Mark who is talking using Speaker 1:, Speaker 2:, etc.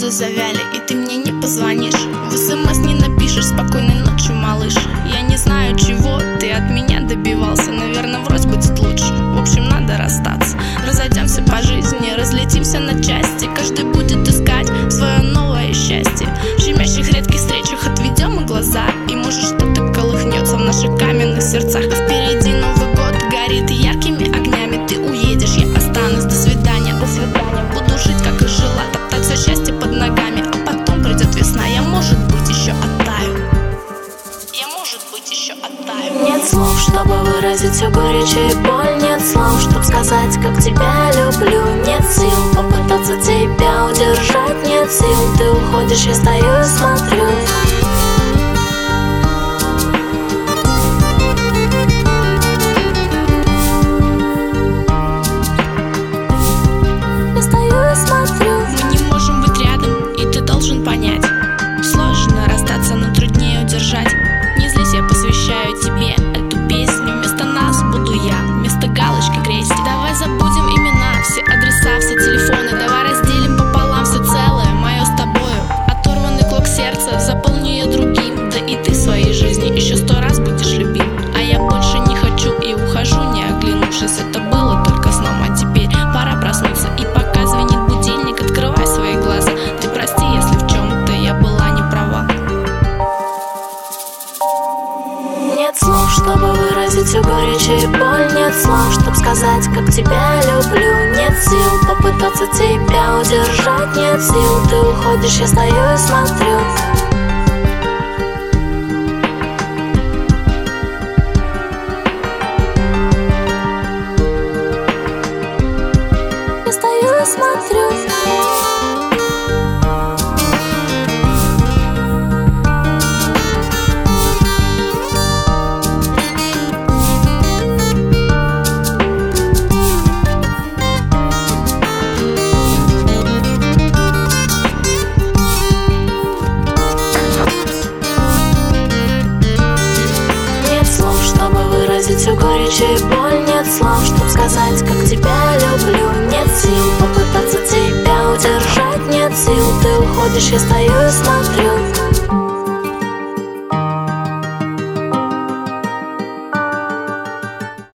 Speaker 1: слезы завяли, и ты мне не позвонишь. В СМС не напишешь: спокойной ночи, малыш. Я не знаю, чего ты от меня добивался. Наверное, врозь будет лучше. В общем, надо расстаться. Разойдемся по жизни, разлетимся на части. Каждый будет искать свое новое счастье. В щемящих редких встречах отведем и глаза, и может что-то колыхнется в наших каменных сердцах. Впереди Новый год горит яркими огнями. Ты уедешь, я останусь. До свидания, до свидания. Буду жить, как и жила, топтать все счастье под ногами. А потом придет весна, я, может быть, еще оттаю. Я, может быть, еще оттаю.
Speaker 2: Нет слов, чтобы выразить всю горечь и боль. Нет слов, чтобы сказать, как тебя люблю. Нет сил попытаться тебя удержать. Нет сил, ты уходишь, я стою и смотрю. Я стою и смотрю.
Speaker 1: Мы не можем быть рядом, и ты должен понять. Сложно расстаться, но труднее удержать. Не злись, я посвящаю тебе эту песню. Вместо нас буду я, вместо галочки крестик. Давай забудем имена, все адреса, все телефоны. Давай разделим пополам все целое, мое с тобою. Оторванный клок сердца, заполни ее другим. Да и ты в своей жизни еще 100 раз будешь любим. А я больше не хочу и ухожу, не оглянувшись. Это было только сном, а теперь пора проснуться. И пока звенит будильник, открывай свои глаза. Ты прости, если в чем-то я была не права.
Speaker 2: Нет слов, чтобы выразить всю горечь и боль. Нет слов, чтобы сказать, как тебя люблю. Нет сил попытаться тебя удержать. Нет сил, ты уходишь, я стою и смотрю. Я стою и смотрю. Всю горечь и боль. Нет слов, чтоб сказать, как тебя люблю. Нет сил попытаться тебя удержать. Нет сил, ты уходишь, я стою и смотрю.